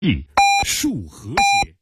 数和谐。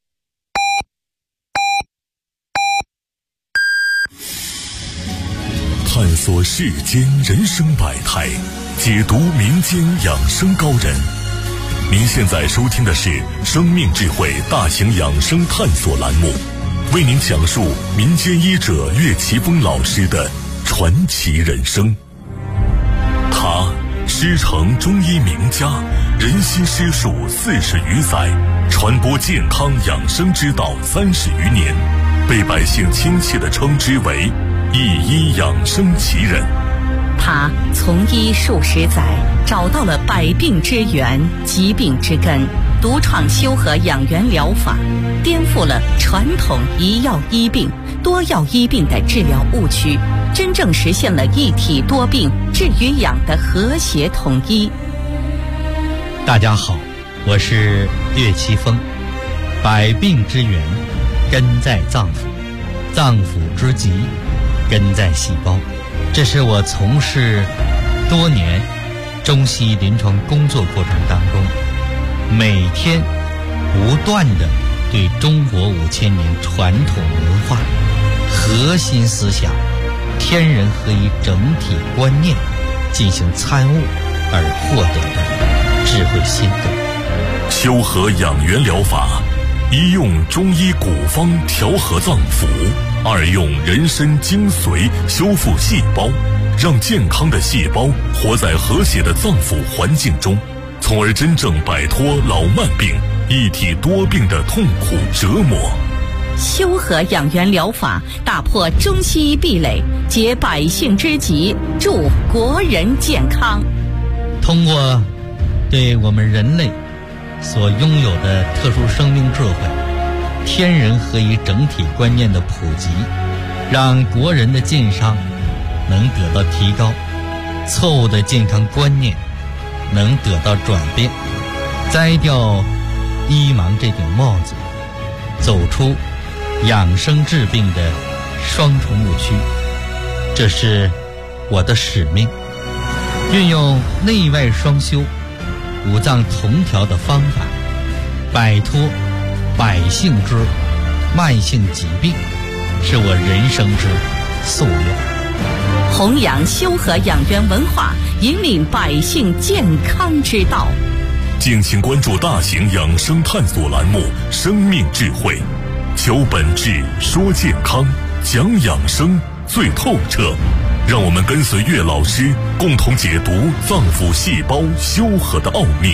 探索世间人生百态，解读民间养生高人。您现在收听的是生命智慧大型养生探索栏目，为您讲述民间医者岳奇峰老师的传奇人生。他师承中医名家，人心师术40余载，传播健康养生之道30余年，被百姓亲切地称之为一医养生奇人。 他从医数十载，找到了百病之源、疾病之根，独创修和养元疗法，颠覆了传统一药医病、多药医病的治疗误区，真正实现了一体多病治与养的和谐统一。 大家好，我是岳奇峰。百病之源根在脏腑，脏腑之疾根在细胞。这是我从事多年中西医临床工作过程当中，每天不断地对中国5000年传统文化核心思想天人合一整体观念进行参悟而获得的智慧心得。 修和养元疗法，一用中医古方调和脏腑，二用人参精髓修复细胞，让健康的细胞活在和谐的脏腑环境中，从而真正摆脱老慢病、一体多病的痛苦折磨。 修和养元疗法打破中西医壁垒，解百姓之急，助国人健康。 通过对我们人类所拥有的特殊生命智慧、天人合一整体观念的普及，让国人的健康能得到提高，错误的健康观念能得到转变，摘掉医盲这顶帽子，走出养生治病的双重误区。这是我的使命，运用内外双修、五脏同调的方法，摆脱百姓之慢性疾病，是我人生之夙愿。 弘扬修和养元文化，引领百姓健康之道。 敬请关注大型养生探索栏目《生命智慧》，求本质，说健康，讲养生最透彻。让我们跟随岳老师，共同解读脏腑细胞修和的奥秘。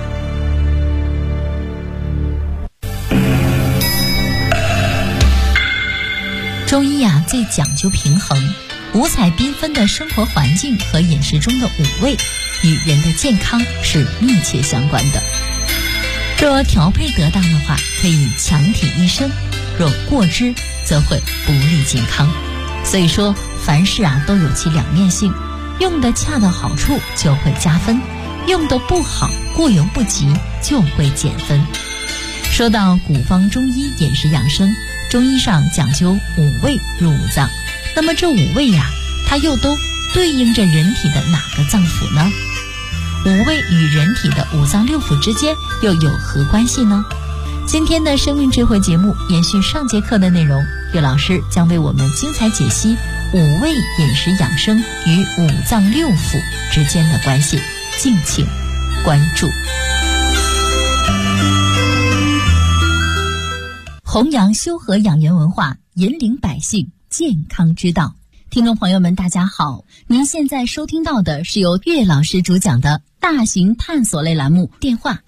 中医最讲究平衡，五彩缤纷的生活环境和饮食中的五味与人的健康是密切相关的。若调配得当的话，可以强体益身；若过之，则会不利健康。所以说，凡事都有其两面性，用的恰到好处就会加分，用的不好，过犹不及就会减分。说到古方中医饮食养生，中医上讲究五味入五脏，那么这五味它又都对应着人体的哪个脏腑呢？五味与人体的五脏六腑之间又有何关系呢？今天的生命智慧节目延续上节课的内容，岳老师将为我们精彩解析五味饮食养生与五脏六腑之间的关系，敬请关注。弘扬修和养元文化，引领百姓健康之道。听众朋友们大家好，您现在收听到的是由岳老师主讲的大型探索类栏目，电话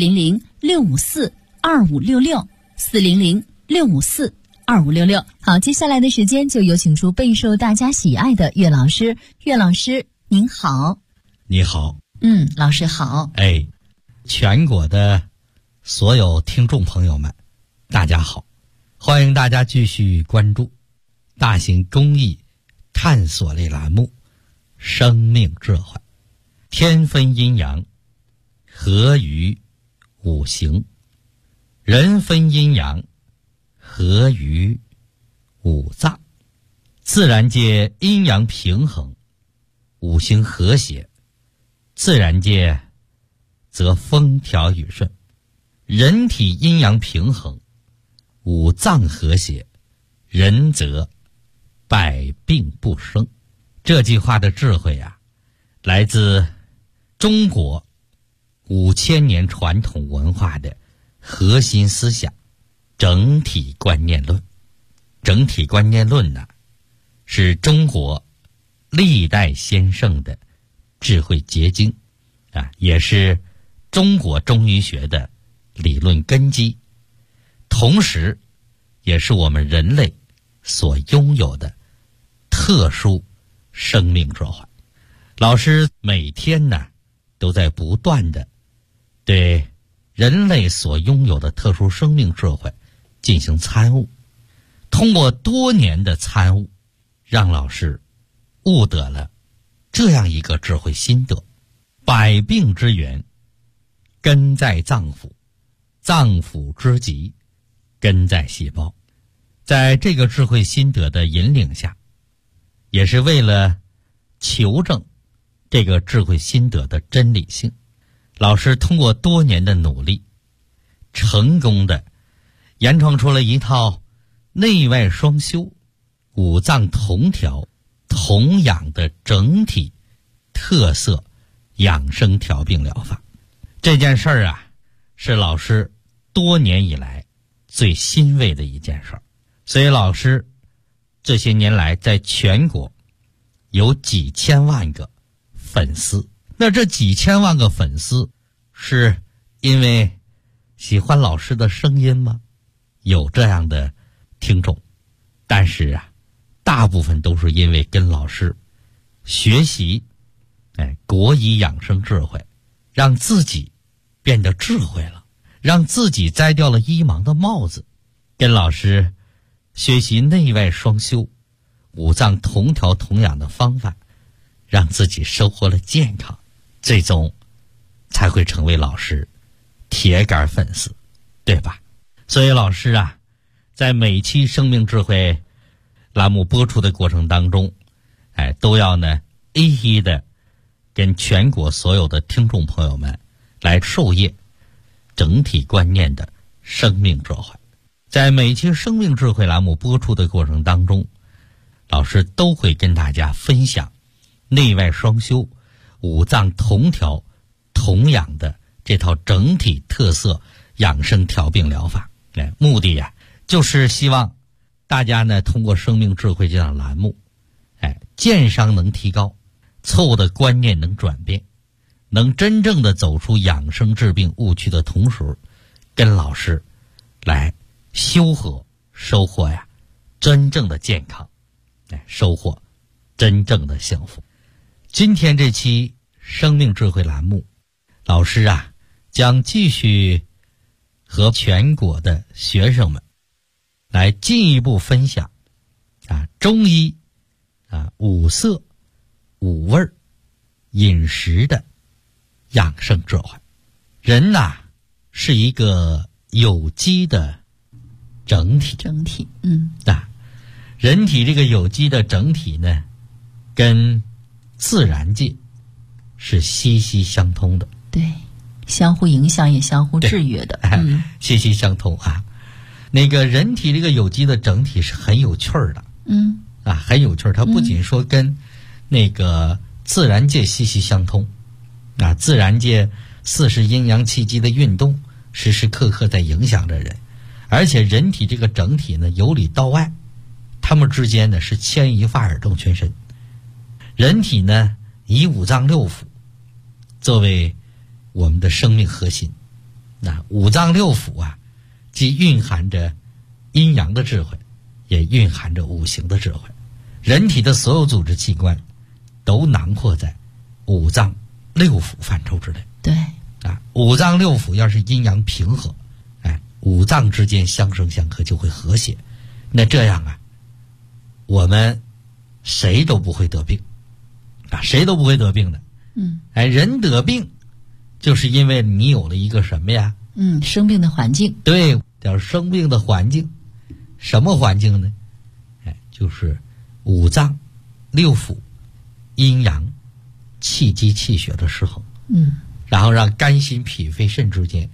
400-654-2566，400-654-2566。好，接下来的时间就有请出备受大家喜爱的岳老师。岳老师您好。 你好。 老师好。 全国的所有听众朋友们大家好，欢迎大家继续关注大型中医探索类栏目生命智慧。天分阴阳，合于五行；人分阴阳，合于五脏。自然界阴阳平衡，五行和谐，自然界则风调雨顺。 人体阴阳平衡，五脏和谐，人则百病不生。这句话的智慧啊，来自中国5000年传统文化的核心思想整体观念论。整体观念论呢，是中国历代先圣的智慧结晶啊，也是中国中医学的理论根基，同时也是我们人类所拥有的特殊生命智慧。老师每天呢都在不断的对人类所拥有的特殊生命智慧进行参悟，通过多年的参悟，让老师悟得了这样一个智慧心得：百病之源根在脏腑，脏腑之极根在细胞。在这个智慧心得的引领下，也是为了求证这个智慧心得的真理性，老师通过多年的努力，成功的研创出了一套内外双修、五脏同调、同养的整体特色养生调病疗法。这件事儿啊，是老师多年以来最欣慰的一件事儿。所以老师这些年来在全国有几千万个粉丝，那这几千万个粉丝是因为喜欢老师的声音吗？有这样的听众，但是啊，大部分都是因为跟老师学习国医养生智慧，让自己变得智慧了，让自己摘掉了医盲的帽子，跟老师学习内外双修、五脏同调同养的方法，让自己收获了健康，最终才会成为老师铁杆粉丝，对吧？所以老师啊，在每期生命智慧栏目播出的过程当中，都要呢一一的跟全国所有的听众朋友们来授业整体观念的生命智慧。在每期生命智慧栏目播出的过程当中，老师都会跟大家分享内外双修、五脏同调同养的这套整体特色养生调病疗法。目的呀，就是希望大家呢通过生命智慧这档栏目，健商能提高，错误的观念能转变，能真正的走出养生治病误区的同时，跟老师来修和收获呀真正的健康，收获真正的幸福。今天这期生命智慧栏目，老师啊将继续和全国的学生们来进一步分享中医五色五味饮食的养生智慧。人呐是一个有机的整体，人体这个有机的整体呢，跟自然界是息息相通的， 对，相互影响也相互制约的， 息息相通啊。那个人体这个有机的整体是很有趣儿的，很有趣儿。它不仅说跟那个自然界息息相通，自然界40阴阳气机的运动时时刻刻在影响着人，而且人体这个整体呢，由里到外，它们之间呢是牵一发而动全身。人体呢以五脏六腑作为我们的生命核心，五脏六腑啊，既蕴含着阴阳的智慧，也蕴含着五行的智慧。人体的所有组织器官都囊括在五脏六腑范畴之内。 对五脏六腑要是阴阳平和，五脏之间相生相克就会和谐。那这样啊，我们谁都不会得病，谁都不会得病的。人得病就是因为你有了一个什么呀？ 生病的环境。 对，叫生病的环境。什么环境呢？就是五脏六腑阴阳气机气血的失衡。然后让肝心脾肺肾之间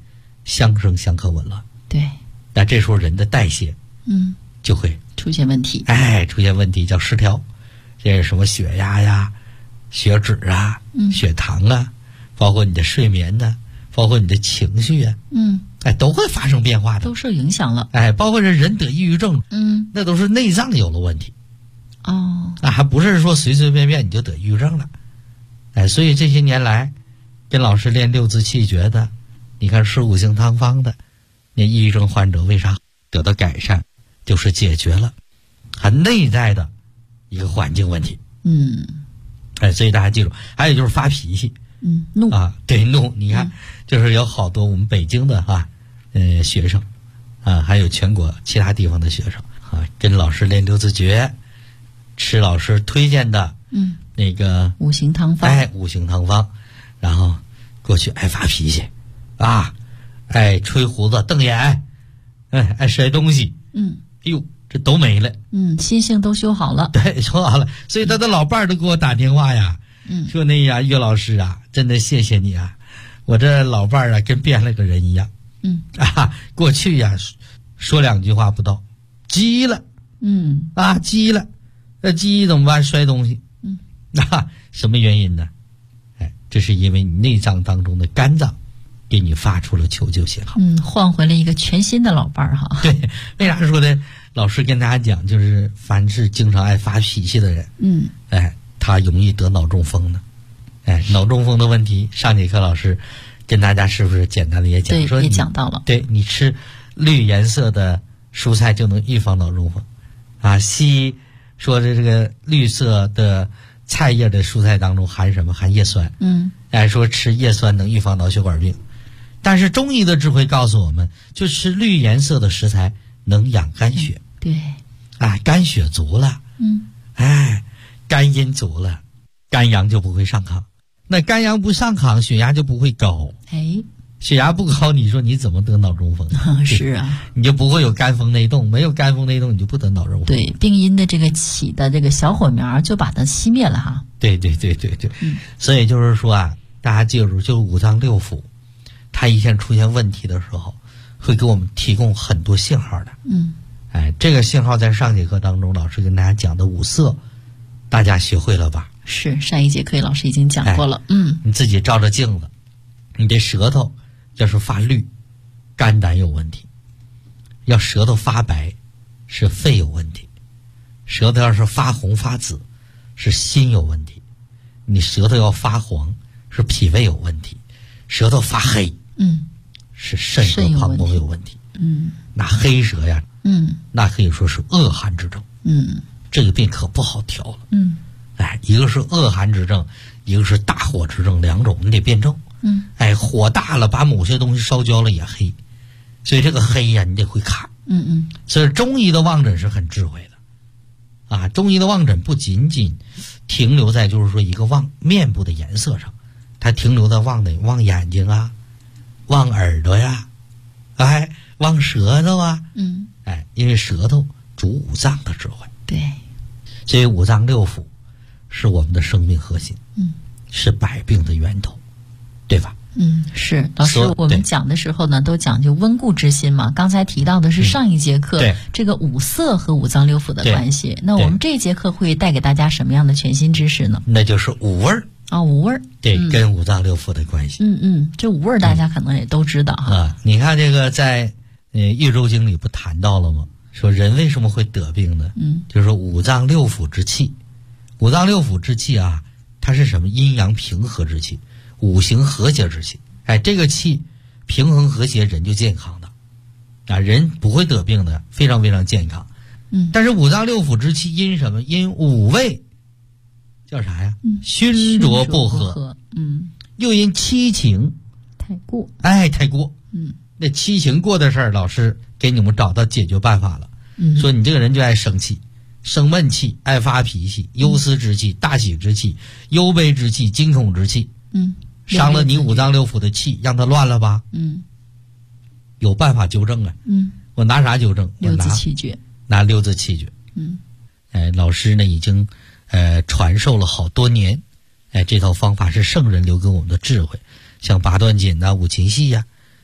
相生相克紊乱。 对， 那这时候人的代谢就会出现问题， 出现问题叫失调，这是什么血压呀、血脂啊、血糖啊，包括你的睡眠呢，包括你的情绪啊，都会发生变化的， 都受影响了。 包括这人得抑郁症，那都是内脏有了问题。那还不是说随随便便你就得抑郁症了。所以这些年来跟老师练六字气诀的，你看吃五行汤方的，那抑郁症患者为啥得到改善，就是解决了很内在的一个环境问题。所以大家记住，还有就是发脾气， 怒对，怒。你看，就是有好多我们北京的学生还有全国其他地方的学生跟老师练六字诀，吃老师推荐的那个五行汤方， 五行汤方，然后过去爱发脾气爱吹胡子瞪眼，爱摔东西，这都没了， 心性都修好了， 对，修好了。所以他的老伴儿都给我打电话呀，说那呀，岳老师啊，真的谢谢你啊，我这老伴儿跟变了个人一样，过去呀说两句话不到，急了，急了，那急怎么办？摔东西，什么原因呢？这是因为你内脏当中的肝脏给你发出了求救信号， 换回了一个全新的老伴儿哈。 对，为啥说的？老师跟大家讲，就是凡是经常爱发脾气的人，他容易得脑中风呢。脑中风的问题，上节课老师跟大家是不是简单的也讲？ 对， 说也讲到了。 对，你吃绿颜色的蔬菜就能预防脑中风西医说的这个绿色的菜叶的蔬菜当中含什么？含叶酸。说吃叶酸能预防脑血管病。但是中医的智慧告诉我们，就吃绿颜色的食材能养肝血。 对， 肝血足了，肝阴足了，肝阳就不会上亢。那肝阳不上亢，血压就不会高。血压不高，你说你怎么得脑中风？ 是啊， 你就不会有肝风内动，没有肝风内动，你就不得脑中风。 对，病因的这个起的这个小火苗就把它熄灭了哈。 对，所以就是说大家记住，就五脏六腑，它一旦出现问题的时候，会给我们提供很多信号的。这个信号在上节课当中老师跟大家讲的五色，大家学会了吧？ 是，上一节课老师已经讲过了。 你自己照着镜子，你这舌头要是发绿，肝胆有问题；要舌头发白，是肺有问题；舌头要是发红发紫，是心有问题；你舌头要发黄，是脾胃有问题；舌头发黑，是肾和膀胱有问题。那黑舌呀，那可以说是恶寒之症。这个病可不好调了。一个是恶寒之症，一个是大火之症，两种你得辩证。火大了，把某些东西烧焦了也黑，所以这个黑呀，你得会看。所以中医的望诊是很智慧的中医的望诊不仅仅停留在就是说一个望面部的颜色上，它停留在望眼睛望耳朵呀，望舌头因为舌头主五脏的智慧。 对， 所以五脏六腑是我们的生命核心，是百病的源头，对吧？ 是。老师，我们讲的时候呢，都讲究温故知新嘛。刚才提到的是上一节课这个五色和五脏六腑的关系，那我们这一节课会带给大家什么样的全新知识呢？ 那就是五味儿。 五味儿。 对，跟五脏六腑的关系。 这五味儿大家可能也都知道哈。 你看这个在《豫州经》里不谈到了吗？说人为什么会得病呢？就是说五脏六腑之气，五脏六腑之气它是什么？阴阳平和之气，五行和谐之气。这个气平衡和谐，人就健康的人不会得病的，非常非常健康。但是五脏六腑之气因什么？因五味叫啥呀？熏浊不和。又因七情太过。 太过。那七情过的事儿，老师给你们找到解决办法了。说你这个人就爱生气，生闷气，爱发脾气，忧思之气，大喜之气，忧悲之气，惊恐之气。伤了你五脏六腑的气，让它乱了吧？有办法纠正我拿啥纠正？ 六字气诀。 拿六字气诀。老师呢已经传授了好多年。这套方法是圣人留给我们的智慧，像八段锦五禽戏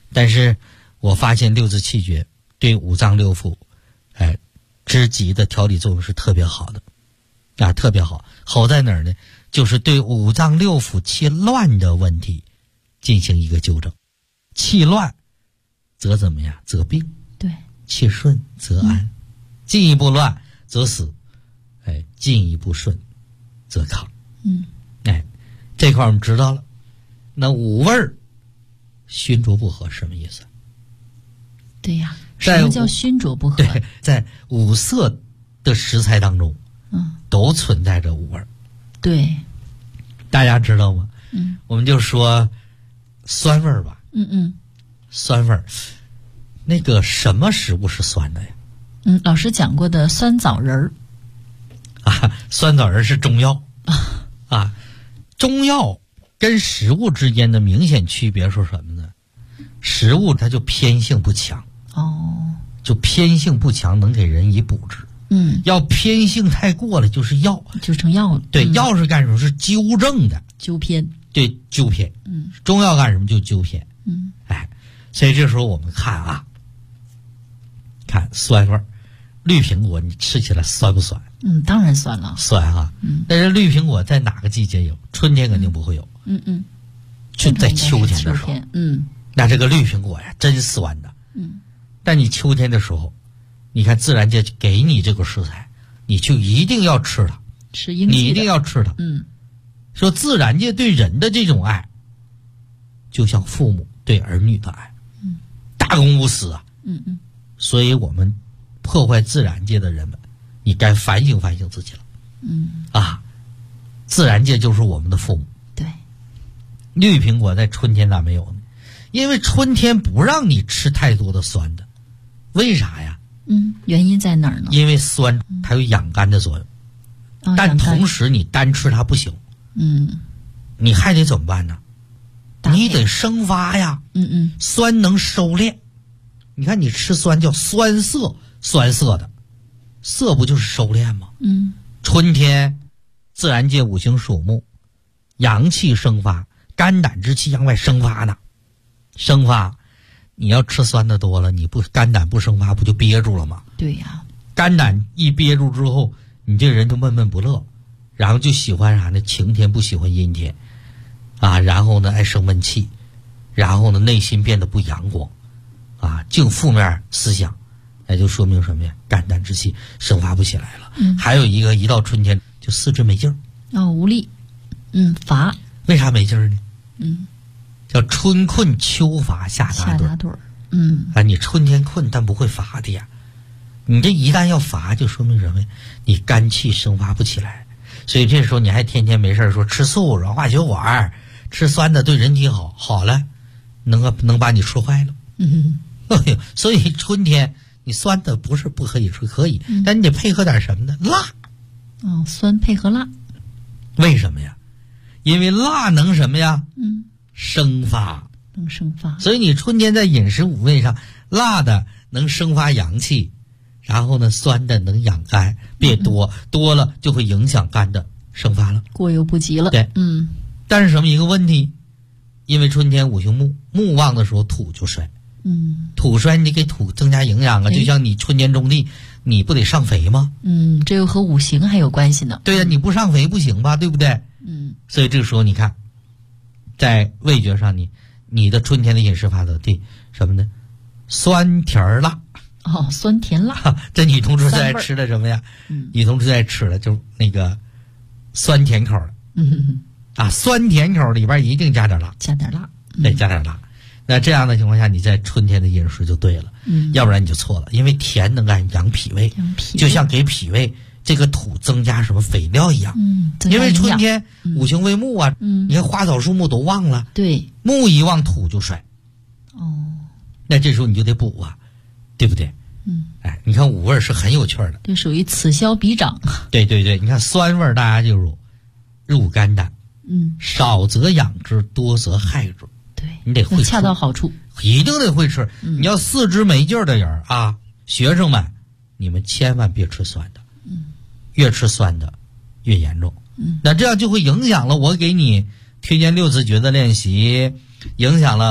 但是我发现六字气绝对五脏六腑，之极的调理作用是特别好的，啊，特别好。好在哪儿呢？就是对五脏六腑气乱的问题进行一个纠正。气乱则怎么样？则病。 对。 气顺则安。进一步乱则死，进一步顺则康。这块我们知道了。那五味儿熏浊不和什么意思？ 对呀，什么叫熏浊不和？ 对，在五色的食材当中，都存在着五味儿。 对， 大家知道吗？我们就说酸味儿吧。酸味儿，那个什么食物是酸的呀？ 老师讲过的酸枣仁儿。 酸枣仁是中药。中药跟食物之间的明显区别是什么呢？食物它就偏性不强。就偏性不强，能给人以补治。要偏性太过了，就是药， 就成药了。 对，药是干什么？是纠正的。 纠偏。 对，纠偏。中药干什么？就纠偏。所以这时候我们看看酸味儿。绿苹果你吃起来酸不酸？ 当然酸了。 酸啊。但是绿苹果在哪个季节有？春天肯定不会有。就在秋天的时候。那这个绿苹果呀，真酸的。但你秋天的时候，你看自然界给你这个食材，你就一定要吃它。 吃阴气的。 你一定要吃它。说自然界对人的这种爱，就像父母对儿女的爱。大公无私啊。所以我们破坏自然界的人们，你该反省反省自己了。自然界就是我们的父母。 对。 绿苹果在春天咋没有呢？因为春天不让你吃太多的酸的。为啥呀？ 原因在哪儿呢？ 因为酸它有养肝的作用。但同时你单吃它不行。你还得怎么办呢？你得生发呀。酸能收敛。你看你吃酸叫酸涩，酸涩的，涩不就是收敛吗？春天自然界五行属木，阳气生发，肝胆之气向外生发呢。生发，你要吃酸的多了，你不肝胆不生发，不就憋住了吗？ 对呀。 肝胆一憋住之后，你这人就闷闷不乐，然后就喜欢啥呢？晴天不喜欢阴天，然后呢爱生闷气，然后呢内心变得不阳光，净负面思想，那就说明什么呀？肝胆之气生发不起来了。还有一个，一到春天就四肢没劲儿。 无力。乏。 为啥没劲儿呢？叫春困秋乏夏打盹儿。你春天困但不会乏的呀。你这一旦要乏，就说明什么呀？你肝气生发不起来。所以这时候你还天天没事说吃素软化血管，吃酸的对人体好，好了能把你吃坏了。所以春天你酸的不是不可以吃，可以，但你得配合点什么呢？辣。 酸配合辣。 为什么呀？因为辣能什么呀？生发。 能生发。 所以你春天在饮食五味上，辣的能生发阳气，然后呢酸的能养肝，别多，多了就会影响肝的生发了， 过犹不及了。 对。但是什么一个问题？因为春天五行木，木旺的时候土就衰。土衰你得给土增加营养啊。就像你春天种地，你不得上肥吗？ 这又和五行还有关系呢。 对呀，你不上肥不行吧，对不对？所以这个时候你看，在味觉上你的春天的饮食法则对什么呢？酸甜辣。 酸甜辣。 这女同志最爱吃的什么呀？女同志最爱吃的就是那个酸甜口的。酸甜口里边一定加点辣。 加点辣。 对，加点辣。那这样的情况下，你在春天的饮食就对了。要不然你就错了。因为甜能养脾胃，就像给脾胃这个土增加什么肥料一样。因为春天五行为木啊。你看花草树木都旺了。对。木一旺土就衰。那这时候你就得补啊，对不对？你看五味是很有趣的。 这属于此消彼长。 对对对，你看酸味大家就入肝胆。少则养之，多则害之。 对， 你得会吃， 恰到好处， 一定得会吃。你要四肢没劲儿的人学生们，你们千万别吃酸的。越吃酸的越严重。那这样就会影响了我给你推荐六字诀的练习，影响了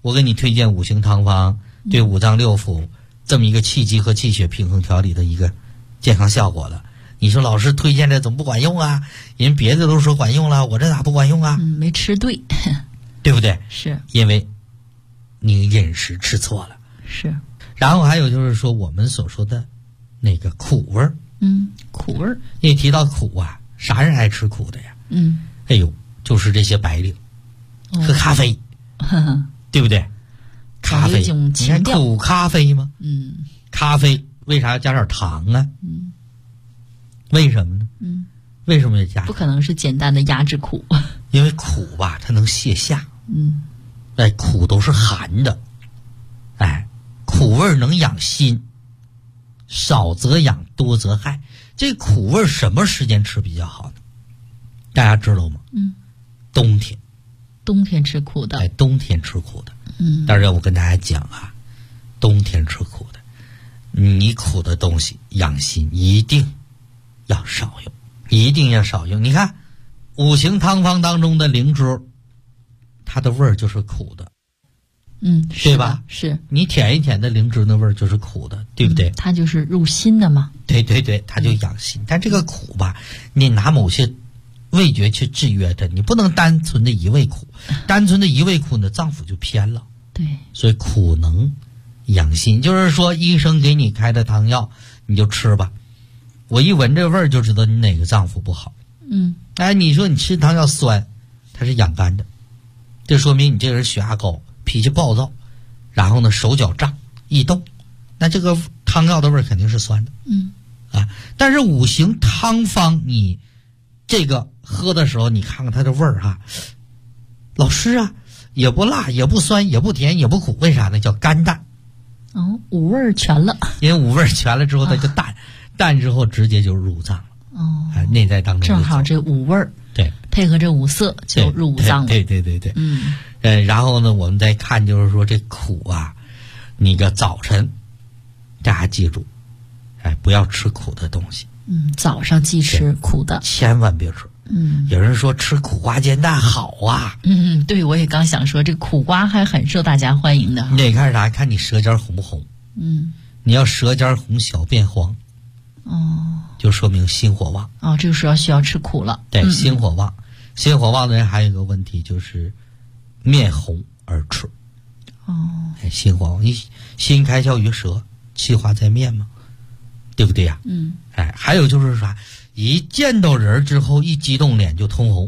我给你推荐五行汤方对五脏六腑这么一个气机和气血平衡调理的一个健康效果了。你说老师推荐的怎么不管用啊？人别的都说管用了，我这咋不管用啊？ 没吃对， 对不对？ 是因为你饮食吃错了。 是。 然后还有就是说我们所说的那个苦味儿， 苦味儿。 你提到苦啊，啥人爱吃苦的呀？哎呦，就是这些白领，喝咖啡，对不对？咖啡，你看苦咖啡吗？咖啡为啥要加点糖啊？为什么呢？为什么要加？ 不可能是简单的压制苦， 因为苦吧，它能泻下。哎，苦都是寒的，哎，苦味能养心，少则养，多则害。这苦味什么时间吃比较好呢？大家知道吗？冬天。 冬天吃苦的。 哎，冬天吃苦的。当然我跟大家讲啊，冬天吃苦的，你苦的东西养心一定要少用，一定要少用。你看五行汤方当中的灵芝，它的味儿就是苦的，对吧？ 是你舔一舔的灵芝的味儿就是苦的，对不对？ 它就是入心的嘛。 对对对，它就养心。但这个苦吧，你拿某些味觉去制约它，你不能单纯的一味苦，单纯的一味苦呢，脏腑就偏了。 对， 所以苦能养心，就是说医生给你开的汤药你就吃吧，我一闻这味儿就知道你哪个脏腑不好。哎，你说你吃汤药酸，它是养肝的，这说明你这个人血压高，脾气暴躁，然后呢手脚胀易动，那这个汤药的味儿肯定是酸的。但是五行汤方你这个喝的时候，你看看它的味儿哈，老师啊，也不辣也不酸也不甜也不苦，为啥呢？叫甘淡。 五味儿全了。 因为五味儿全了之后它就淡，淡之后直接就入脏了。内在当中正好这五味儿对配合这五色就入五脏了。 对。然后呢我们再看就是说这苦啊，你个早晨大家记住，哎，不要吃苦的东西。 早上忌吃苦的， 千万别吃。有人说吃苦瓜煎蛋好啊。 对，我也刚想说，这苦瓜还很受大家欢迎的。 你得看啥？看你舌尖红不红。你要舌尖红小变黄，就说明心火旺。 这个时候需要吃苦了。 对，心火旺。心火旺的人还有一个问题就是面红耳赤。心火旺，你心开窍于舌，气化在面嘛，对不对呀？还有就是啥？一见到人之后一激动脸就通红。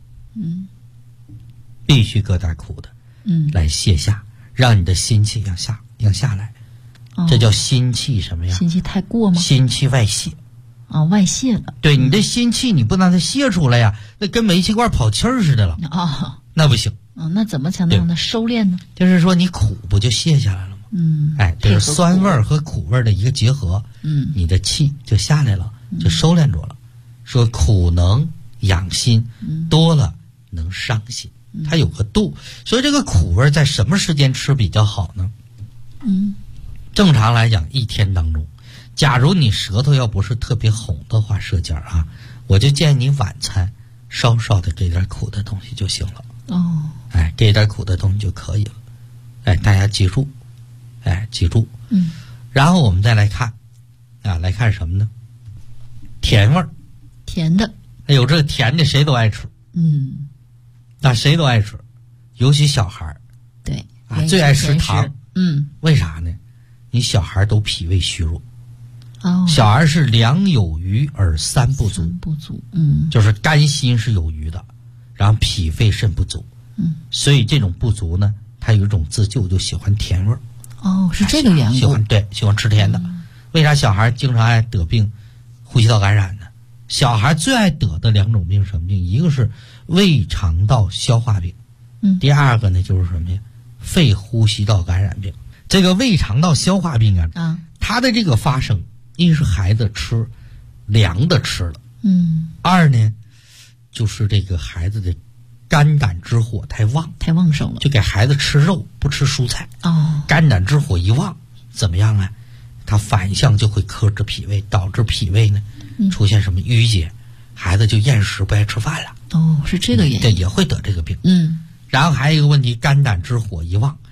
必须搁点苦的，来泻下，让你的心气要下来。这叫心气什么呀？ 心气太过吗？ 心气外泄。 外泄了。 对，你的心气你不让它泄出来呀，那跟煤气罐跑气儿似的了。那不行。 那怎么才能让它收敛呢？ 就是说你苦不就泄下来了吗？这是酸味和苦味的一个结合。你的气就下来了，就收敛住了。说苦能养心，多了能伤心，它有个度。所以这个苦味在什么时间吃比较好呢？正常来讲一天当中，假如你舌头要不是特别红的话，舌尖啊，我就建议你晚餐稍稍的给点苦的东西就行了。给点苦的东西就可以了。大家记住，记住。然后我们再来看来看什么呢？甜味儿。 甜的。 有这个甜的谁都爱吃。谁都爱吃，尤其小孩儿。 对。 最爱吃糖。为啥呢？你小孩都脾胃虚弱。小孩是两有余而三不足。就是肝心是有余的，然后脾肺肾不足。所以这种不足呢，他有一种自救，就喜欢甜味儿。 是这个缘故。 喜欢吃甜的。为啥小孩经常爱得病呼吸道感染呢？小孩最爱得的两种病什么病？一个是胃肠道消化病，第二个呢就是什么呀？肺呼吸道感染病。这个胃肠道消化病它的这个发生，一是孩子吃凉的吃了，二呢就是这个孩子的肝胆之火太旺盛了， 就给孩子吃肉不吃蔬菜。肝胆之火一旺怎么样啊？它反向就会克制脾胃，导致脾胃呢出现什么淤结，孩子就厌食不爱吃饭了。 是这个原因。 对，也会得这个病。然后还有一个问题，肝胆之火一旺，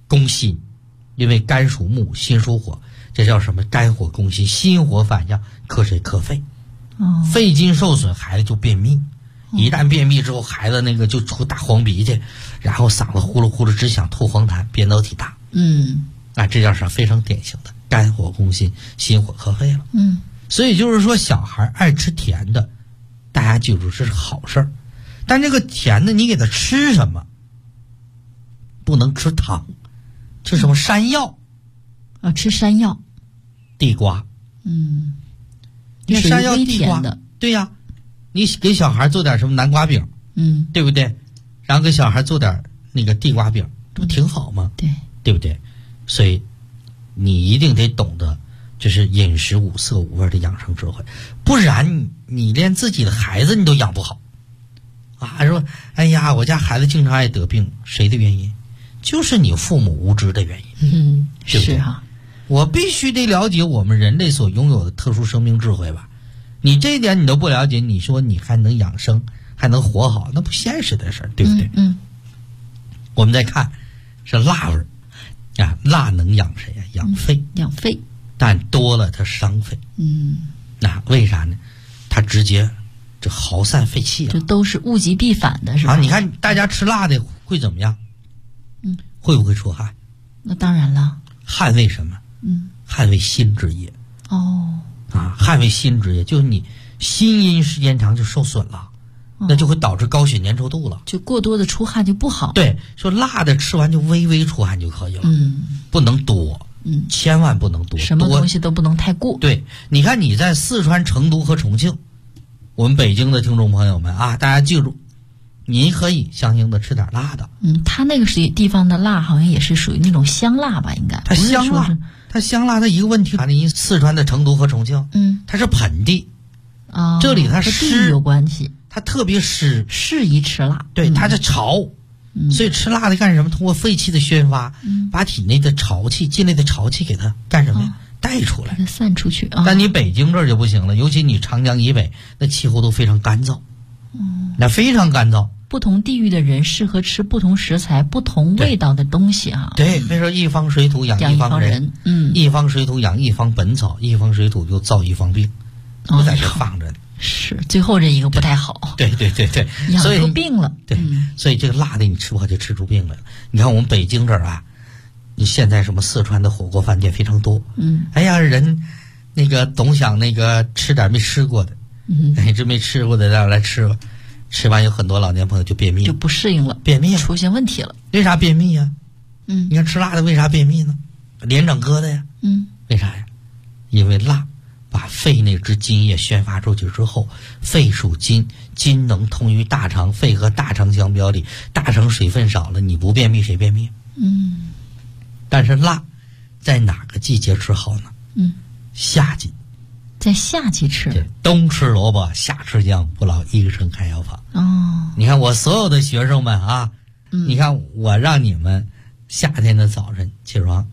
攻心，因为肝属木，心属火，这叫什么？肝火攻心，心火反向，克谁？克肺。肺经受损，孩子就便秘。一旦便秘之后，孩子那个就出大黄鼻涕，然后嗓子呼噜呼噜只想吐黄痰，扁桃体大。这叫啥？非常典型的肝火攻心，心火克肺了。所以就是说，小孩爱吃甜的，大家记住这是好事儿。但这个甜的，你给他吃什么？不能吃糖，吃什么？山药吃山药、 地瓜。你山药、地瓜的，对呀。你给小孩做点什么南瓜饼，对不对？然后给小孩做点那个地瓜饼，这不挺好吗？对不对？所以你一定得懂得，就是饮食五色五味的养生智慧，不然你连自己的孩子你都养不好啊！说哎呀，我家孩子经常爱得病，谁的原因？就是你父母无知的原因。对不对？ 是啊， 我必须得了解我们人类所拥有的特殊生命智慧吧。你这一点你都不了解，你说你还能养生，还能活好，那不现实的事儿，对不对？我们再看是辣味儿啊，辣能养谁呀？养肺。 养肺， 但多了它伤肺。那为啥呢？它直接这耗散肺气这都是物极必反的，是吧？ 你看大家吃辣的会怎么样？会不会出汗？ 那当然了。 汗为什么？汗为心之液。汗为心之液，就是你心阴时间长就受损了，那就会导致高血粘稠度了， 就过多的出汗就不好。 对，说辣的吃完就微微出汗就可以了，不能多，千万不能多， 什么东西都不能太过。 对，你看你在四川成都和重庆，我们北京的听众朋友们啊，大家记住，您可以相应的吃点辣的。 它那个地方的辣好像也是属于那种香辣吧，应该。 它香辣，它香辣的一个问题，你四川的成都和重庆，它是盆地，这里它湿有关系， 它特别湿， 适宜吃辣。 对，它是潮，所以吃辣的干什么？通过肺气的宣发，把体内的潮气、进来的潮气给它干什么呀？带出来， 给它散出去。 但你北京这儿就不行了，尤其你长江以北，那气候都非常干燥，那非常干燥。 不同地域的人适合吃不同食材、不同味道的东西啊。 对，所以说一方水土养一方人，一方水土养一方本草，一方水土就造一方病，都在这放着呢。 是，最后这一个不太好。 对， 养出病了。 对，所以这个辣的你吃不好就吃出病来了。你看我们北京这儿啊，你现在什么四川的火锅饭店非常多。哎呀，人那个总想那个吃点没吃过的，这没吃过的让来吃吧。吃完有很多老年朋友就便秘了， 就不适应了， 便秘了， 出现问题了。 为啥便秘呀？你看吃辣的为啥便秘呢？连整疙瘩呀。为啥呀？因为辣把肺内之津液宣发出去之后，肺属金，金能通于大肠，肺和大肠相表里，大肠水分少了，你不便秘谁便秘？但是辣在哪个季节吃好呢？夏季。 在夏季吃， 冬吃萝卜，夏吃姜，不老医生开药方。你看我所有的学生们啊，你看我让你们夏天的早晨起床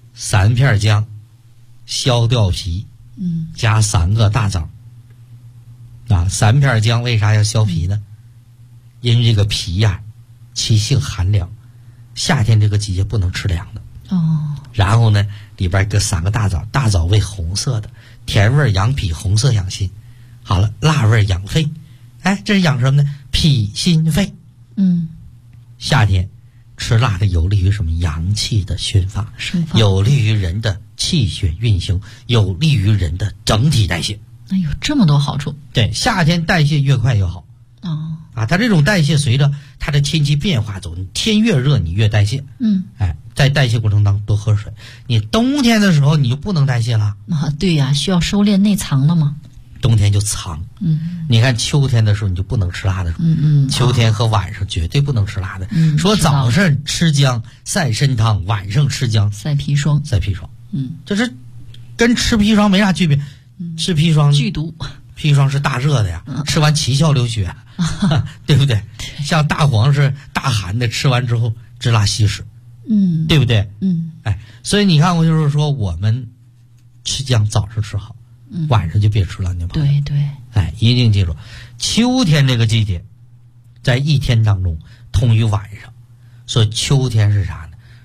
，3片姜，削掉皮，加3个大枣。3片姜为啥要削皮呢？因为这个皮呀，其性寒凉，夏天这个季节不能吃凉的。然后呢，里边搁3个大枣，大枣为红色的。甜味养脾，红色养心。好了，辣味养肺。这是养什么呢？脾心肺。夏天吃辣的有利于什么？阳气的宣发，有利于人的气血运行，有利于人的整体代谢。 有这么多好处。 对，夏天代谢越快越好。它这种代谢随着它的天气变化走，你天越热你越代谢。在代谢过程当中多喝水。你冬天的时候你就不能代谢了。 对呀，需要收敛内藏了吗？ 冬天就藏。你看秋天的时候你就不能吃辣的时候。秋天和晚上绝对不能吃辣的。说早上吃姜赛参汤，晚上吃姜赛砒霜。 这是跟吃砒霜没啥区别。吃砒霜剧毒， 砒霜是大热的呀，吃完奇效流血，对不对？像大黄是大寒的，吃完之后直拉稀释。对不对？所以你看，我就是说，我们吃姜早上吃好，晚上就别吃了，你朋友。 对， 一定记住，秋天这个季节，在一天当中通于晚上，所以秋天是啥呢？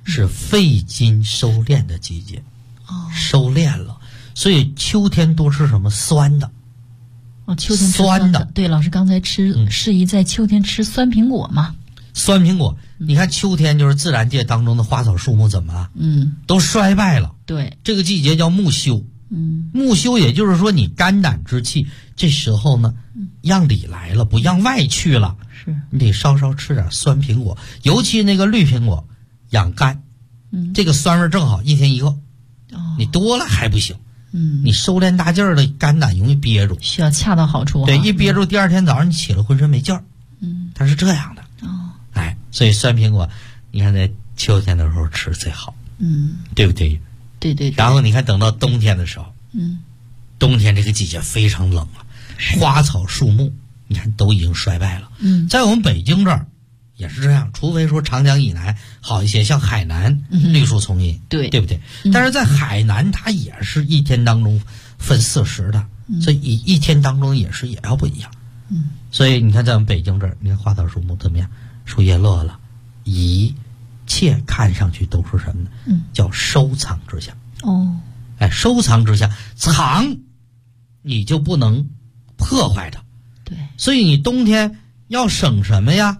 是肺经收敛的季节，收敛了，所以秋天多吃什么酸的。 秋天吃酸的。对，老师刚才适宜在秋天吃酸苹果嘛。 酸苹果，你看秋天就是自然界当中的花草树木怎么了？都衰败了。 对， 这个季节叫木休。木休也就是说你肝胆之气这时候呢，让里来了，不让外去了。 是， 你得稍稍吃点酸苹果，尤其那个绿苹果，养肝。这个酸味正好，一天一个。你多了还不行。你收敛大劲儿的肝胆容易憋住， 需要恰到好处。 对，一憋住，第二天早上你起来浑身没劲儿。它是这样的。所以酸苹果，你看在秋天的时候吃最好。对不对？ 对。 然后你看等到冬天的时候，冬天这个季节非常冷了，花草树木你看都已经衰败了。在我们北京这儿也是这样，除非说长江以南好一些，像海南绿树丛荫，对不对？但是在海南它也是一天当中分4时的，所以一天当中也要不一样。所以你看在我们北京这儿，你看花草树木怎么样？树叶落了，一切看上去都是什么呢？叫收藏之象。收藏之象，藏你就不能破坏它。 对， 所以你冬天要省什么呀？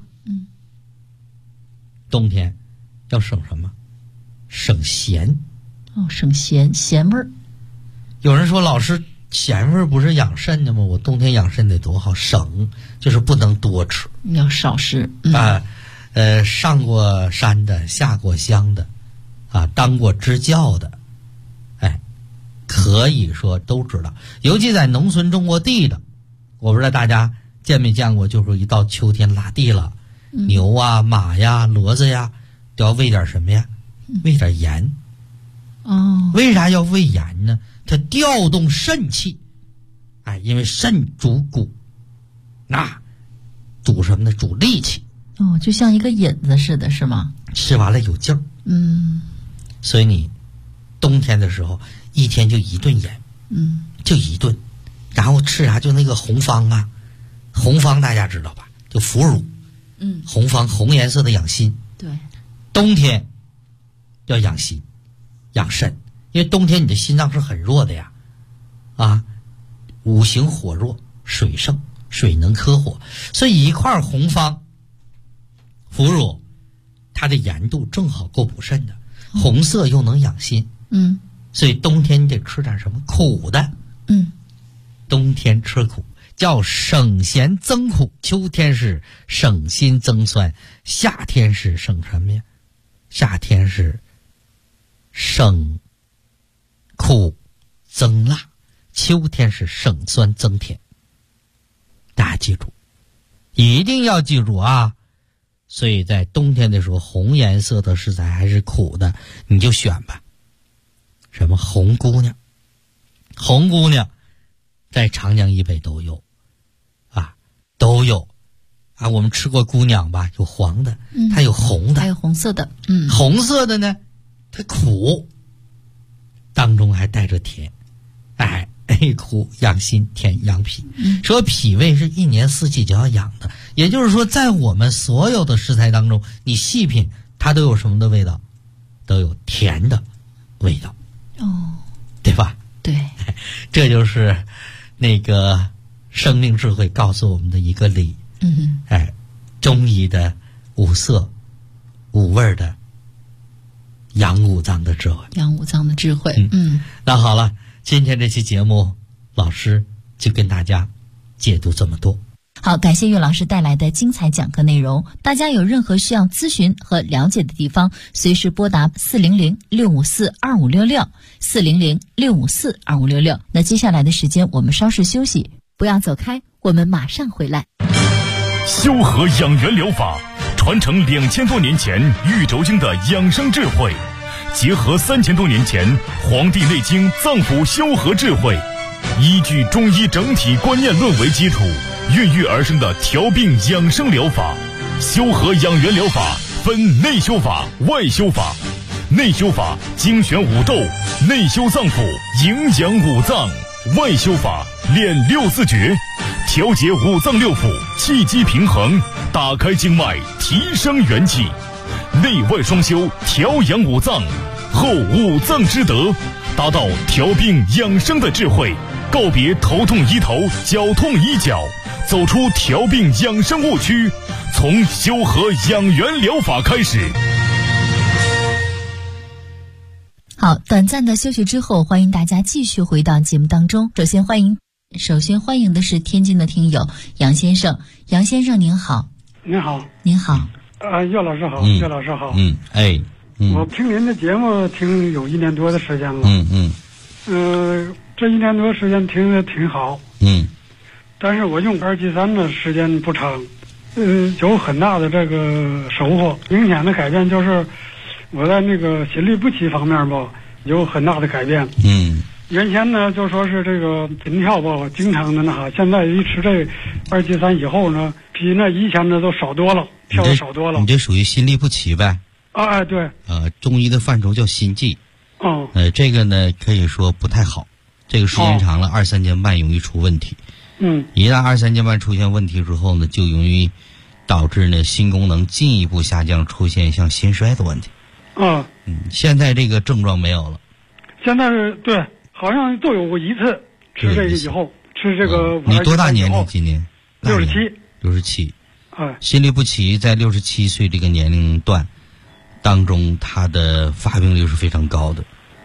冬天要省什么？省咸。 省咸味儿。 有人说老师，咸味儿不是养肾的吗？我冬天养肾得多好，省就是不能多吃， 要少吃。 上过山的，下过乡的，当过支教的，可以说都知道。尤其在农村种过地的，我不知道大家见没见过，就是一到秋天拉地了，牛啊、马呀、骡子呀，都要喂点什么呀？喂点盐。为啥要喂盐呢？它调动肾气。因为肾主骨，主什么呢？主力气。 就像一个引子似的，是吗？ 吃完了有劲儿。所以你冬天的时候一天就一顿盐，就一顿，然后吃啥？就那个红方啊，红方大家知道吧？就腐乳。红方红颜色的养心。 对， 冬天要养心养肾，因为冬天你的心脏是很弱的呀。五行火弱，水盛，水能克火，所以一块红方腐乳，它的盐度正好够补肾的，红色又能养心。所以冬天你得吃点什么苦的。冬天吃苦叫省咸增苦，秋天是省辛增酸，夏天是省什么呀？夏天是省苦增辣，秋天是省酸增甜。大家记住，一定要记住啊！所以在冬天的时候，红颜色的食材还是苦的，你就选吧。什么红姑娘？红姑娘在长江以北都有，都有。我们吃过姑娘吧？有黄的，它有红的， 还有红色的。 红色的呢，它苦，当中还带着甜。苦养心，甜养脾。说脾胃是一年四季就要养的，也就是说在我们所有的食材当中，你细品它都有什么的味道？都有甜的味道。对吧？ 对， 这就是那个生命智慧告诉我们的一个理。中医的五色五味的养五脏的智慧。那好了，今天这期节目老师就跟大家解读这么多。 好，感谢岳老师带来的精彩讲课内容。大家有任何需要咨询和了解的地方，随时拨打400-654-2566，400-654-2566。那接下来的时间我们稍事休息，不要走开，我们马上回来。 修和养元疗法传承2000多年前玉轴经的养生智慧，结合3000多年前《黄帝内经》脏腑修和智慧，依据中医整体观念论为基础，孕育而生的调病养生疗法。修和养元疗法分内修法、外修法。内修法精选五斗，内修脏腑，营养五脏；外修法练六字诀，调节五脏六腑，气机平衡，打开经脉，提升元气。 内外双修，调养五脏，后五脏之德，达到调病养生的智慧，告别头痛医头、脚痛医脚，走出调病养生误区，从修和养元疗法开始。 好，短暂的休息之后，欢迎大家继续回到节目当中。首先欢迎的是天津的听友杨先生。杨先生您好。 您好。 您好。 岳老师好。岳老师好。我听您的节目听有1年多的时间了。这1年多时间听得挺好。但是我用二级3的时间不长，有很大的这个收获。明显的改变就是我在那个心律不齐方面吧，有很大的改变。原先呢就说是这个心跳吧，经常的那现在一吃这二级3以后呢，比那以前的都少多了，跳的少多了。 你这属于心律不齐呗？ 对。 中医的范畴叫心悸。这个呢可以说不太好，这个时间长了2-3年半容易出问题。一旦2-3年半出现问题之后呢，就容易导致呢心功能进一步下降，出现像心衰的问题。现在这个症状没有了。 现在是对，好像都有过一次吃这个以后，吃这个。 你多大年龄？今年 67。 67。心律不齐在67岁这个年龄段当中，它的发病率是非常高的。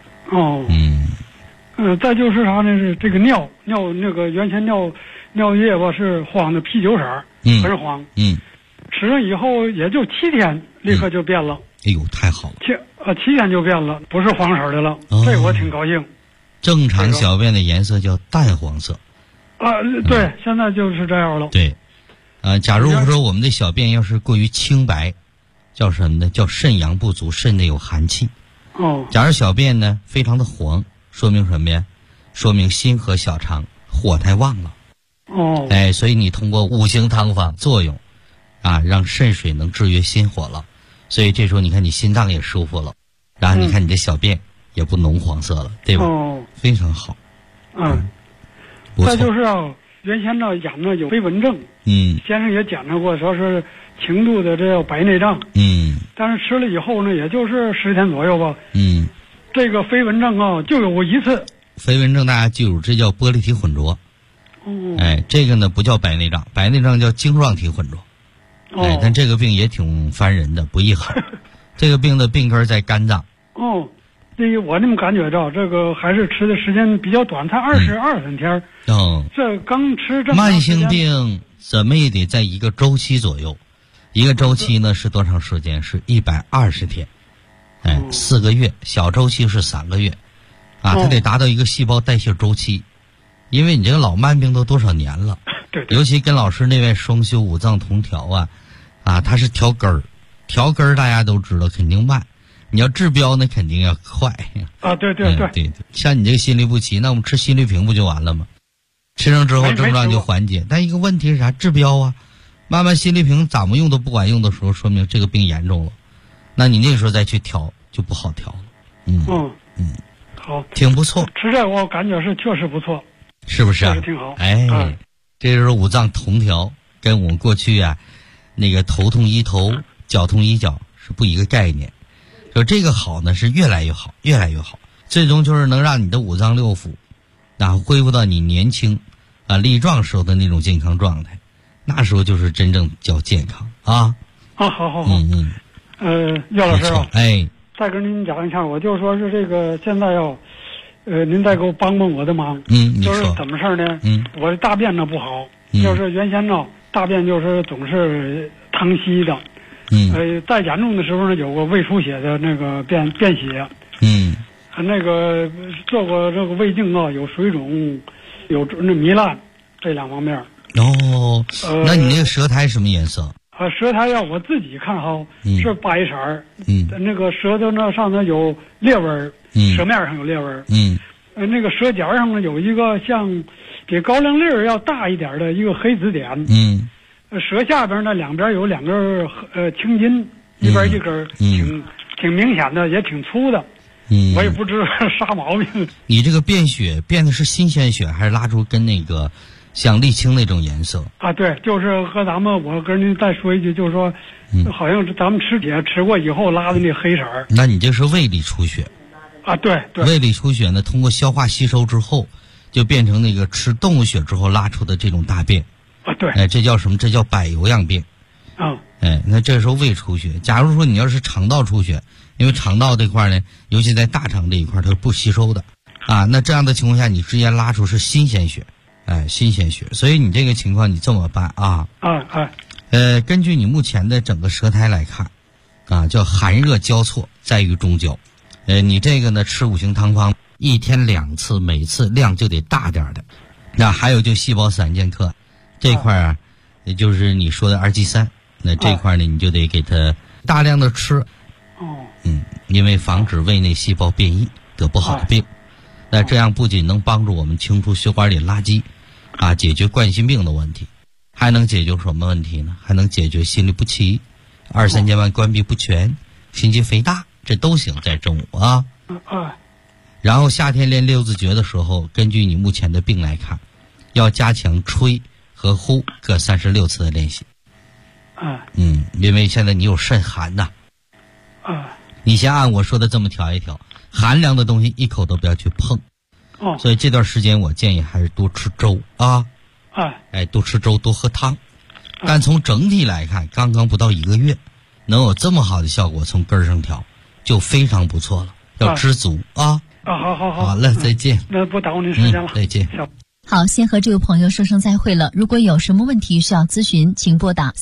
再就是啥呢？是这个尿那个原先尿液吧是黄的啤酒色，很黄。吃了以后也就7天，立刻就变了。 哎呦，太好了 ！7天就变了，不是黄色的了。这我挺高兴。 正常小便的颜色叫淡黄色。 对，现在就是这样了。 对，假如说我们的小便要是过于清白，叫什么呢？叫肾阳不足，肾内有寒气。假如小便呢非常的黄，说明什么呀？说明心和小肠火太旺了。所以你通过5行汤方作用，让肾水能制约心火了。所以这时候你看你心脏也舒服了，然后你看你的小便也不浓黄色了，对吧？非常好。 再就是原先呢眼呢有飞蚊症，先生也检查过，说是轻度的这叫白内障，但是吃了以后呢，也就是10天左右吧，这个飞蚊症就有过一次。 飞蚊症大家记住，这叫玻璃体混浊。这个呢不叫白内障，白内障叫晶状体混浊。但这个病也挺烦人的，不易好。这个病的病根在肝脏。 这个我那么感觉到，这个还是吃的时间比较短，才22-23天。这刚吃这么慢性病怎么也得在一个周期左右，一个周期呢是多长时间？是120天。4个月，小周期是3个月。它得达到一个细胞代谢周期，因为你这个老慢病都多少年了。 对。 尤其跟老师那位双修五脏同调它是调根儿，调根儿大家都知道肯定慢，你要治标呢肯定要快。对，像你这个心律不齐，那我们吃心律平不就完了吗？吃上之后症状就缓解。但一个问题是啥？治标慢慢心律平咋么用都不管用的时候，说明这个病严重了。那你那个时候再去调就不好调了。 好， 挺不错。 吃这我感觉是确实不错， 是不是？ 确实挺好。 这就是五脏同调，跟我们过去那个头痛医头、脚痛医脚是不一个概念。就这个好呢，是越来越好，越来越好，最终就是能让你的五脏六腑恢复到你年轻力壮时候的那种健康状态，那时候就是真正叫健康好。 岳老师再跟您讲一下，我就说是这个现在您再给我帮我的忙。就是怎么事呢？我的大便呢不好，就是原先大便就是总是淌稀的。在严重的时候呢，有过胃出血的那个便血。那个做过这个胃镜有水肿，有那糜烂，这2方面。 那你那个舌苔什么颜色？ 舌苔我自己看是白色儿。那个舌头上头有裂纹，舌面上有裂纹。那个舌尖上呢有一个像比高粱粒要大一点的一个黑紫点。舌下边呢两边有2根青筋，一边一根，挺明显的，也挺粗的。我也不知道啥毛病。 你这个便血变的是新鲜血，还是拉出跟那个像沥青那种颜色啊。对，就是和我跟您再说一句，就是说，好像是咱们吃铁吃过以后拉的那黑色儿。 那你这是胃里出血啊？对， 胃里出血呢，通过消化吸收之后，就变成那个吃动物血之后拉出的这种大便啊。对， 哎，这叫什么？这叫柏油样便。哎，那这时候胃出血。假如说你要是肠道出血，因为肠道这块呢，尤其在大肠这一块它是不吸收的啊，那这样的情况下你直接拉出是新鲜血，哎，新鲜血。所以你这个情况你这么办啊？根据你目前的整个舌苔来看啊，叫寒热交错在于中焦。你这个呢吃5行汤方1天2次，每次量就得大点的。那还有就细胞散健克这块啊，也就是你说的2G3，那这块呢你就得给它大量的吃。因为防止胃内细胞变异得不好的病。那这样不仅能帮助我们清除血管里垃圾啊，解决冠心病的问题，还能解决什么问题呢？还能解决心律不齐、二三尖瓣关闭不全、心肌肥大，这都行在中午啊。然后夏天练六字诀的时候，根据你目前的病来看，要加强吹和呼各36次的练习。因为现在你有肾寒呐。你先按我说的这么调一调，寒凉的东西一口都不要去碰。所以这段时间我建议还是多吃粥啊。多吃粥，多喝汤。但从整体来看，刚刚不到1个月，能有这么好的效果，从根上调就非常不错了。要知足啊。 好。 好了，再见。 那不耽误您时间了。 再见。 好，先和这位朋友说声再会了。如果有什么问题需要咨询，请拨打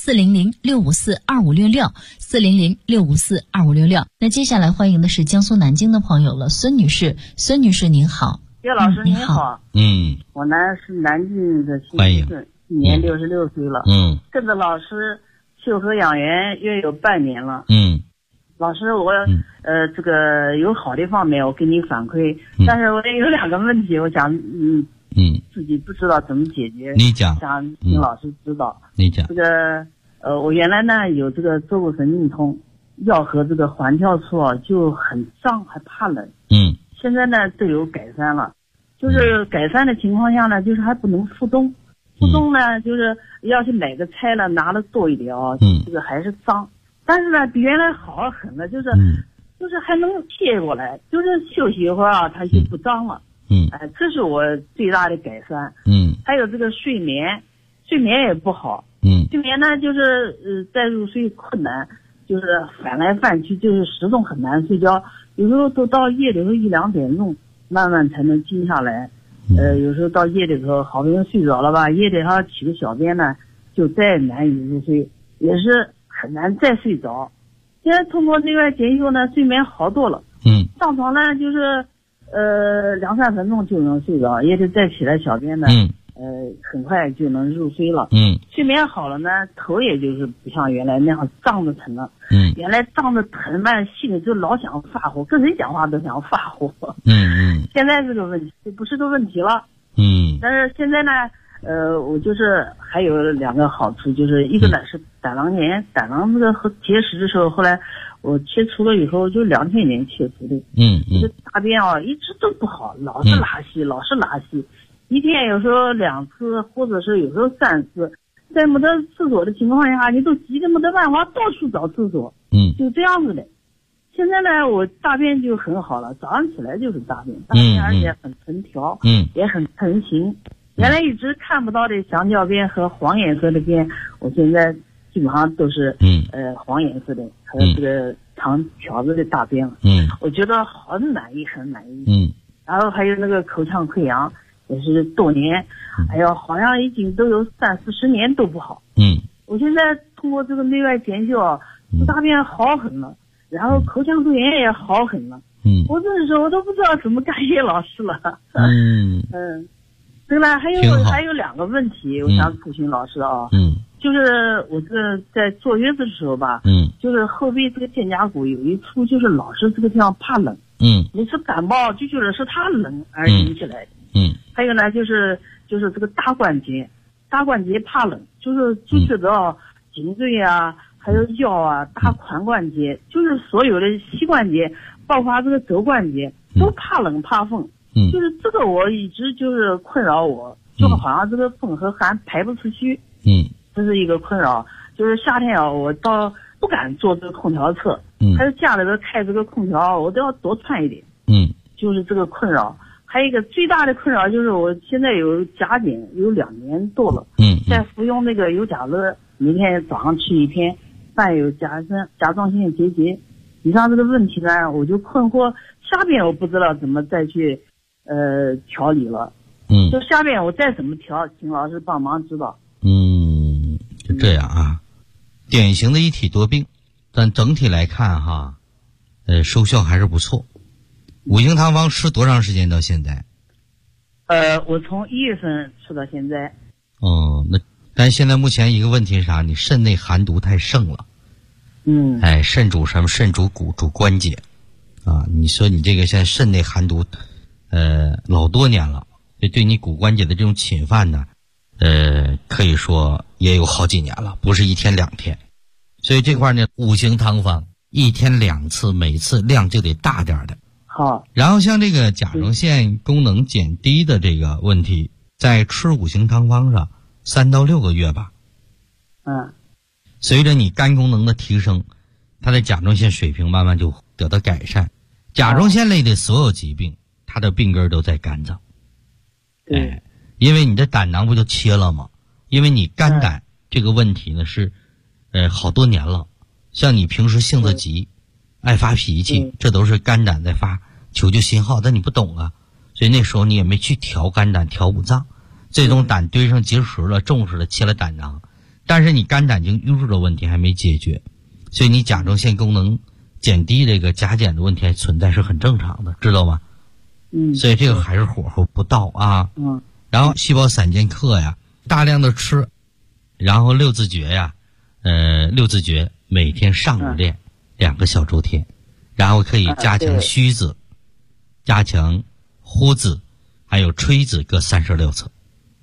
400-654-2566，400-654-2566。那接下来欢迎的是江苏南京的朋友了，孙女士。孙女士您好。 叶老师您好。我呢是南京的新村，今年66岁了。跟着老师修和养元约有半年了。老师，我这个有好的方面我给你反馈，但是我也有2个问题，我想自己不知道怎么解决， 你讲， 想请老师指导。 你讲这个我原来呢有这个坐骨神经痛，腰和这个环跳处就很胀，还怕冷。现在呢都有改善了，就是改善的情况下呢，就是还不能复动。复动呢，就是要去买个菜了，拿的多一点这个还是脏。但是呢，比原来好很了，就是还能贴过来，就是休息一会儿它就不脏了。这是我最大的改善。还有这个睡眠也不好。睡眠呢，就是再入睡困难，就是翻来翻去，就是始终很难睡觉。有时候都到夜里头1、2点钟，慢慢才能静下来。有时候到夜里头好不容易睡着了吧，夜里还起个小便呢，就再难以入睡，也是很难再睡着。现在通过内外检修呢，睡眠好多了。上床呢就是2、3分钟就能睡着，也得再起来小便呢，很快就能入睡了。睡眠好了呢，头也就是不像原来那样胀着疼了。原来胀着疼吧，心里就老想发火，跟谁讲话都想发火。现在这个问题就不是个问题了。但是现在呢，我就是还有2个好处，就是一个呢是胆囊炎，胆囊这个结石的时候，后来我切除了以后，就2天前切除的。这个大便一直都不好，老是拉稀，一天有时候2次，或者是有时候3次，在没得厕所的情况下，你都急得没得办法，到处找厕所。就这样子的。现在呢，我大便就很好了，早上起来就是大便，而且很成条，也很成型。原来一直看不到的香蕉便和黄颜色的便，我现在基本上都是黄颜色的，还有这个长条子的大便了。我觉得很满意。然后还有那个口腔溃疡，也是多年，好像已经都有30、40年都不好。我现在通过这个内外检修大便好很了，然后口腔溃疡也好很了。我这时候我都不知道怎么感谢老师了。对了，还有2个问题，我想咨询老师就是我这在坐月子的时候吧，就是后背这个肩胛骨有一处，就是老是这个地方怕冷。每次感冒就觉得是它冷而引起来的。还有呢，就是这个大关节怕冷，就觉得颈椎啊，还有腰啊，大髋关节，就是所有的膝关节，包括这个肘关节都怕冷怕风。就是这个我一直就是困扰我， 就好像这个风和汗排不出去。这是一个困扰。就是夏天啊，我倒不敢坐这个空调车，还是家里边开这个空调，我都要多穿一点。就是这个困扰。还有一个最大的困扰就是我现在有甲减有2年多了，在服用那个尤加乐，每天早上吃1片，伴有甲状腺结节。以上这个问题呢，我就困惑，下边我不知道怎么再去调理了。就下边我再怎么调，请老师帮忙指导。 就这样啊，典型的一体多病，但整体来看哈，收效还是不错。五行汤方吃多长时间到现在？ 我从1月份吃到现在。 但现在目前一个问题是啥？你肾内寒毒太盛了。肾主什么？肾主骨，主关节啊。你说你这个现在肾内寒毒，老多年了，对你骨关节的这种侵犯呢，可以说也有好几年了，不是1天2天。所以这块呢，五行汤方1天2次，每次量就得大点的。 好。 然后像这个甲状腺功能减低的这个问题，在吃五行汤方上3到6个月吧。随着你肝功能的提升，它的甲状腺水平慢慢就得到改善。甲状腺类的所有疾病，它的病根都在肝脏。因为你的胆囊不就切了吗？因为你肝胆这个问题呢是好多年了。像你平时性子急，爱发脾气，这都是肝胆在发求救信号，但你不懂啊，所以那时候你也没去调肝胆调五脏，最终胆堆上结石了，重视了，切了胆囊，但是你肝胆经淤住的问题还没解决，所以你甲状腺功能减低这个甲减的问题还存在，是很正常的，知道吗？所以这个还是火候不到啊。然后细胞散健克呀，大量的吃，然后六字诀呀，6字诀每天上午练2个小周天，然后可以加强虚子，加强呼子，还有吹子各36次。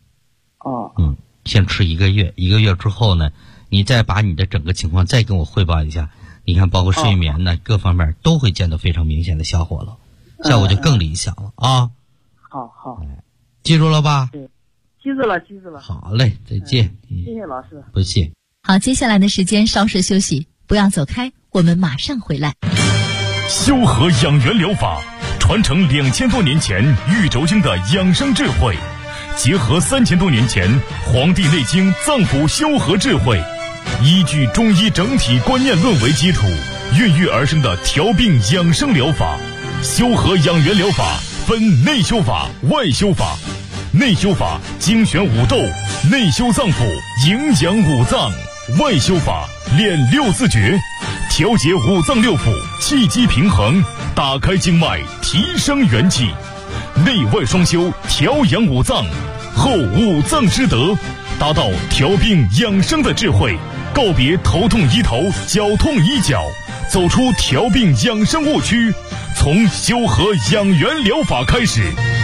先吃1个月，1个月之后呢，你再把你的整个情况再跟我汇报一下，你看包括睡眠呢，各方面都会见到非常明显的效果了，效果就更理想了啊。 好， 记住了吧？ 对，记住了。 好嘞，再见。 谢谢老师。 不谢。 好，接下来的时间稍事休息，不要走开，我们马上回来。 修和养元疗法传承2000多年前玉轴经的养生智慧，结合3000多年前《黄帝内经》脏腑修和智慧，依据中医整体观念论为基础，孕育而生的调病养生疗法。修和养元疗法分内修法、外修法。内修法精选五斗，内修脏腑，营养五脏；外修法练6字诀，调节五脏六腑，气机平衡，打开经脉，提升元气。内外双修，调养五脏，后五脏之德，达到调病养生的智慧，告别头痛医头，脚痛医脚，走出调病养生误区，从修和养元疗法开始。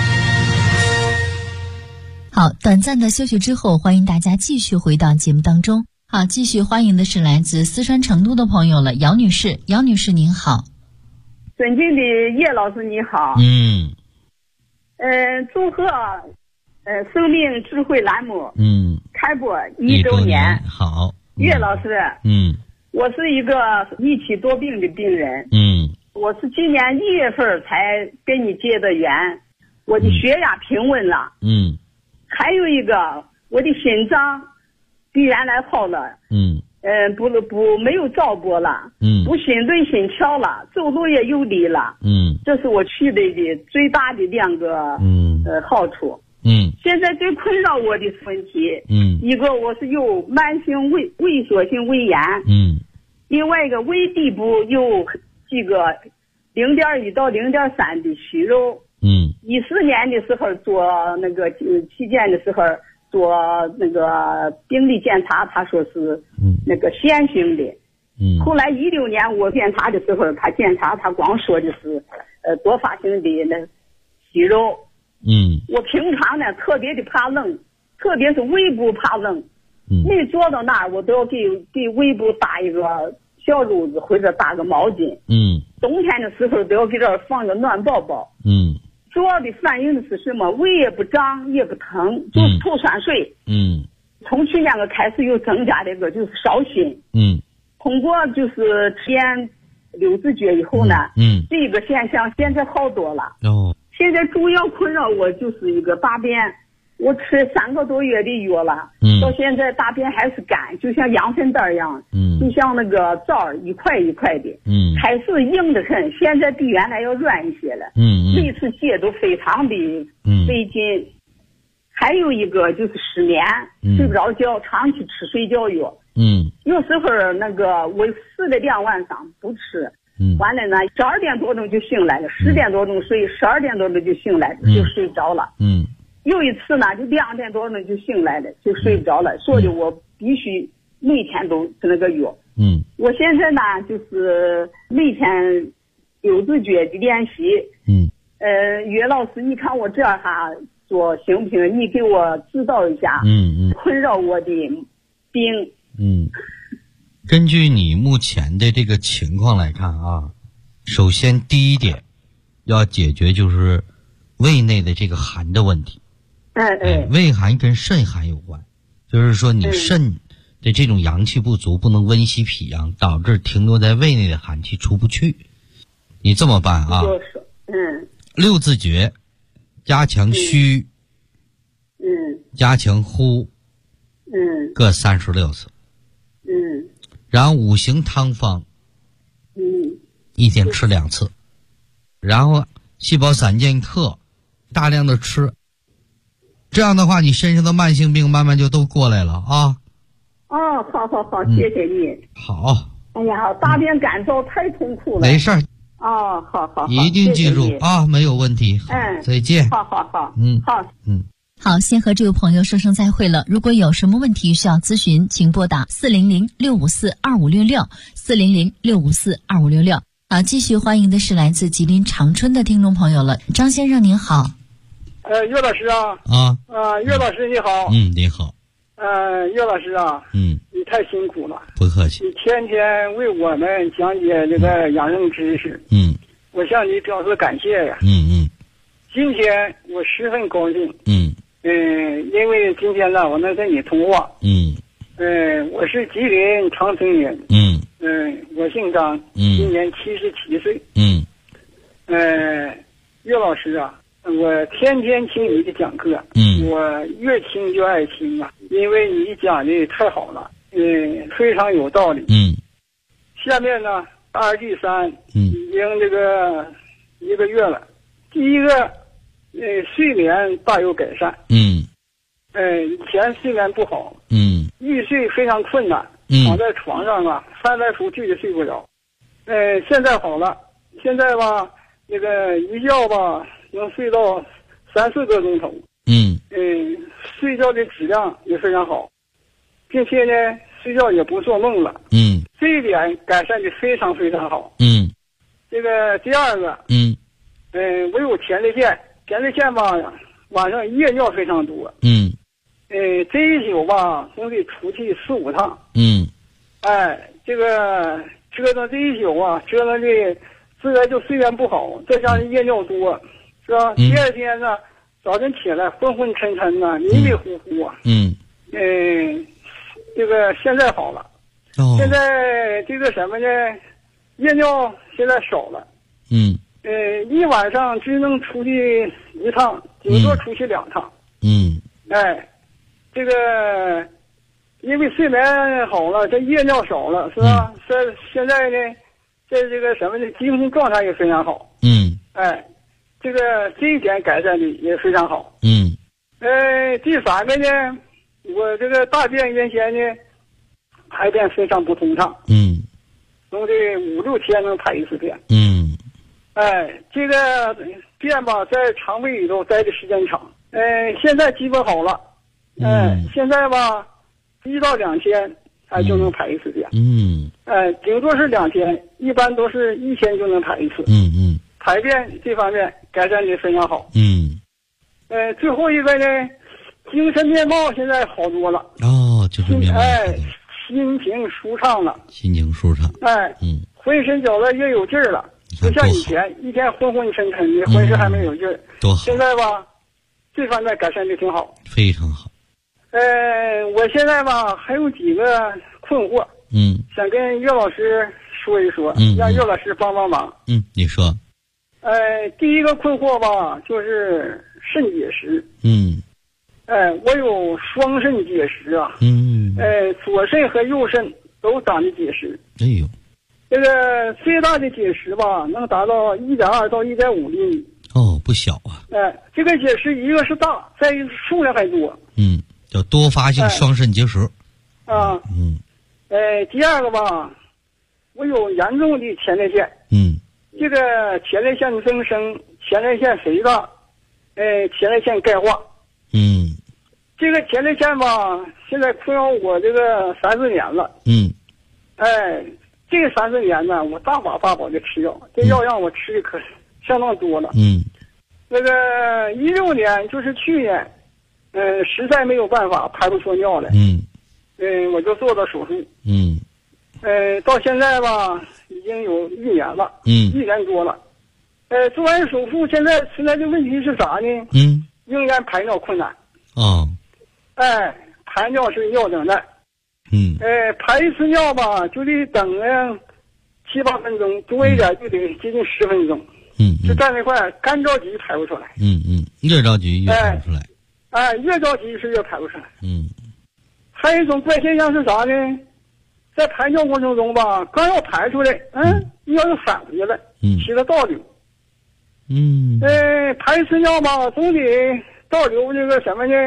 好，短暂的休息之后，欢迎大家继续回到节目当中。好，继续欢迎的是来自四川成都的朋友了，姚女士。姚女士您好。 尊敬的叶老师你好。祝贺生命智慧栏目开播1周年。 好， 叶老师，我是一个一体多病的病人。我是今年1月份才跟你结的缘，我的血压平稳了。还有一个，我的心脏比原来好了。没有照波了。不心顿心跳了，走路也有力了。这是我取得的最大的2个好处。现在最困扰我的问题，一个我是有慢性萎缩性胃炎。另外一个胃底部有几个0.1到0.3的息肉。14年的时候做那个体检的时候做那个病理检查，他说是那个腺性的。后来16年我检查的时候，他检查他光说的是多发性的那息肉。我平常呢特别的怕冷，特别是胃部怕冷。每坐到那儿我都要给胃部搭一个小褥子或者搭个毛巾。冬天的时候都要给这儿放个暖宝宝。 主要的反映的是什么？胃也不胀也不疼，就是吐酸水。从去年开始又增加这个就是烧心。通过就是吃点六字诀以后呢，这个现象现在好多了。现在主要困扰我就是一个大便，我吃3个多月的药了，到现在大便还是干，就像羊粪蛋一样，就像那个枣一块一块的，开始硬得很，现在比原来要软一些了。每次解都非常的费劲。还有一个就是失眠，睡不着觉，长期吃睡觉药。有时候那个我试了2晚上不吃，完了呢12点多钟就醒来了，10点多钟睡，12点多钟就醒来了，就睡不着了。有一次呢就2点多钟就醒来了，就睡不着了，所以我必须每天都吃那个药。我现在呢就是每天六字诀的练习。岳老师，你看我这样做行不行？你给我指导一下。困扰我的病。 根据你目前的这个情况来看啊，首先第一点要解决就是胃内的这个寒的问题。胃寒跟肾寒有关，就是说你肾的这种阳气不足，不能温习脾阳，导致停留在胃内的寒气出不去。你这么办啊，6字诀，加强虚，加强呼，各36次。然后5行汤方，一天吃2次，然后细胞散健克，大量的吃，这样的话你身上的慢性病慢慢就都过来了啊。 好，谢谢你。 好。 哎呀，大便干燥太痛苦了。 没事儿。 好， 一定记住啊，没有问题。再见。 好。 好，先和这位朋友说声再会了。如果有什么问题需要咨询，请拨打400-654-2566，400-654-2566。继续欢迎的是来自吉林长春的听众朋友了，张先生您好。 岳老师啊。岳老师你好。 你好。 岳老师啊。你太辛苦了。 不客气。 你天天为我们讲解这个养生知识。我向你表示感谢呀。今天我十分高兴。因为今天呢，我能跟你通话。我是吉林长春人。我姓张。今年77岁。岳老师啊，我天天听你的讲课。我越听越爱听啊，因为你讲的太好了。非常有道理。下面呢，2第3，已经这个1个月了。第一个，睡眠大有改善。以前睡眠不好。欲睡非常困难。躺在床上啊，翻来覆去的睡不着。现在好了，现在吧，那个一觉吧能睡到3、4个钟头。睡觉的质量也非常好，并且呢，睡觉也不做梦了。这一点改善的非常非常好。这个第二个，我有前列腺吧，晚上夜尿非常多。这一宿吧，总得出去4、5趟。这个折腾这一宿啊，折腾的自然就睡眠不好，再加上夜尿多，是吧？第二天呢，早晨起来昏昏沉沉的，迷迷糊糊啊。这个现在好了。现在这个什么呢？夜尿现在少了。一晚上只能出去1趟，顶多出去2趟。这个因为睡眠好了，这夜尿少了，是吧？现在呢，在这个什么呢，精神状态也非常好。这一点改善的也非常好。第3个呢，我这个大便原先呢排便非常不通畅。总得5、6天能排1次便。这个便吧，在肠胃里头待的时间长。现在基本好了。现在吧，1到2天就能排1次便。顶多是2天，一般都是1天就能排1次。排便这方面改善的非常好。最后一个呢，精神面貌现在好多了。 就是面貌。 心情舒畅了。 心情舒畅。 浑身觉得也有劲儿了。 不像以前一天昏昏沉沉的，浑身还没有劲儿。 多好！ 现在吧，这方面改善的挺好， 非常好。 我现在吧还有几个困惑，想跟岳老师说一说，让岳老师帮帮忙。 你说。 第一个困惑吧，就是肾结石。我有双肾结石啊。左肾和右肾都长的结石。 哎呦， 这个最大的结石吧，能达到1.2到1.5厘米。 哦，不小啊。 这个结石一个是大，再一个数量还多。 叫多发性双肾结石。 第二个吧，我有严重的前列腺。这个前列腺增生、前列腺肥大，前列腺钙化。这个前列腺吧，现在困扰我这个3-4年了。这个3-4年呢，我大把的吃药，这药让我吃的可相当多了。那个16年，就是去年，实在没有办法排不出尿来。我就做了手术。到现在吧，已经有1年了。1年多了。做完手术，现在存在的问题是啥呢？仍然排尿困难。排尿是尿等待。排一次尿吧，就得等7-8分钟，多一点就得接近10分钟。就在那块干着急排不出来。 越着急越排不出来。 越着急是越排不出来。还有一种怪现象是啥呢？在排尿过程中吧，刚要排出来，尿又返回来，起了倒流。排一次尿吧，总得倒流这个什么呢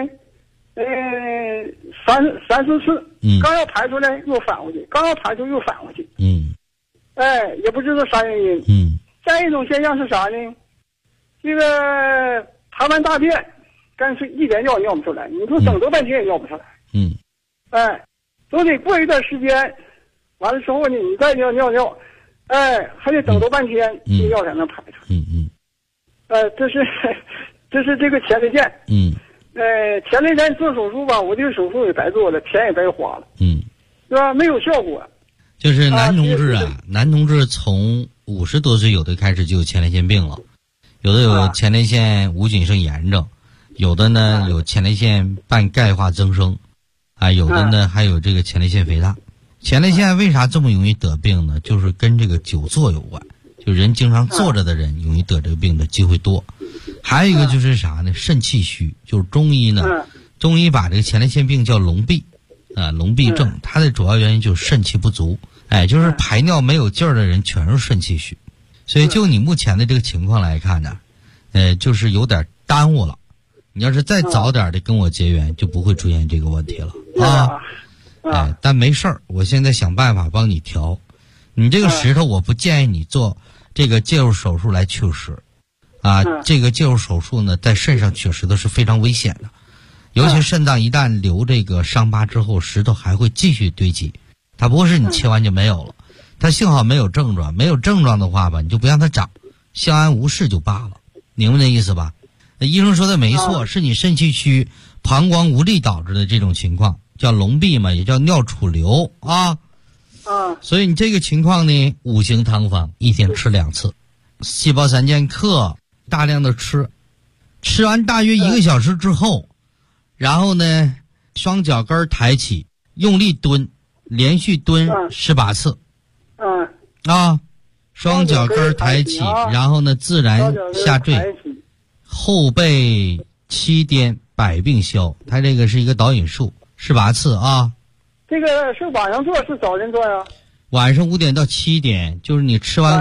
？3-4次。刚要排出来又返回去，刚要排出又返回去。也不知道啥原因。再一种现象是啥呢？这个排完大便，干脆一点尿不出来，你说等多半天也尿不出来。总得过一段时间，完了之后呢，你再尿，还得等多半天，这尿才能排出。这是这个前列腺。前列腺做手术吧，我这个手术也白做了，钱也白花了。是吧？没有效果。 就是男同志男同志从50多岁有的开始就有前列腺病了，有的有前列腺无菌性炎症，有的呢有前列腺半钙化增生。有的呢还有这个前列腺肥大。前列腺为啥这么容易得病呢？就是跟这个久坐有关，就人经常坐着的人容易得这个病的机会多。还有一个就是啥呢？肾气虚，就是中医把这个前列腺病叫痨痹痨痹症，它的主要原因就是肾气不足。就是排尿没有劲儿的人全是肾气虚。所以就你目前的这个情况来看呢，就是有点耽误了。你要是再早点的跟我结缘，就不会出现这个问题了但没事儿，我现在想办法帮你调。你这个石头，我不建议你做这个介入手术来取石这个介入手术呢，在肾上取石头是非常危险的，尤其肾脏一旦留这个伤疤之后，石头还会继续堆积，它不是你切完就没有了。它幸好没有症状，没有症状的话吧，你就不让它长，相安无事就罢了，明白那意思吧？医生说的没错，是你肾气虚、膀胱无力导致的这种情况，叫痨痹嘛，也叫尿储留所以你这个情况呢，5行汤方一天吃2次，细胞3剑客，大量的吃完大约1个小时之后，然后呢，双脚跟抬起，用力蹲，连续蹲18次。双脚跟抬起，然后呢，自然下坠。后背7颠，百病消。它这个是一个导引术，18次这个是晚上做是早晨做呀？ 晚上5点到7点，就是你吃完